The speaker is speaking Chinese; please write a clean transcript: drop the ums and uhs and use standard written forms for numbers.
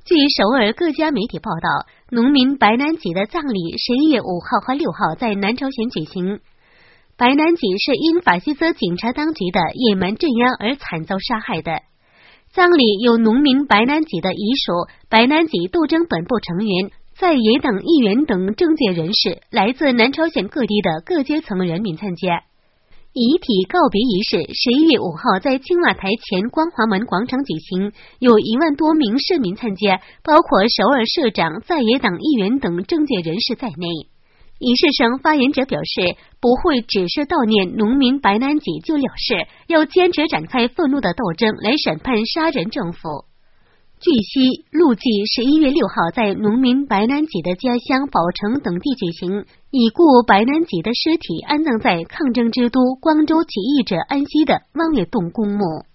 据首尔各家媒体报道，农民白南吉的葬礼11月5号和6号在南朝鲜举行。白南吉是因法西斯警察当局的野蛮镇压而惨遭杀害的。葬礼由农民白南吉的遗属、白南吉斗争本部成员、在野党议员等政界人士，来自南朝鲜各地的各阶层人民参加。遗体告别仪式11月5号在青瓦台前光华门广场举行，有1万多名市民参加，包括首尔市长、在野党议员等政界人士在内。仪式上，发言者表示，不会只是悼念农民白南吉就了事，要坚持展开愤怒的斗争来审判杀人政府。据悉，陆祭11月6号在农民白南吉的家乡宝城等地举行，已故白南吉的尸体安葬在抗争之都光州起义者安息的望月洞公墓。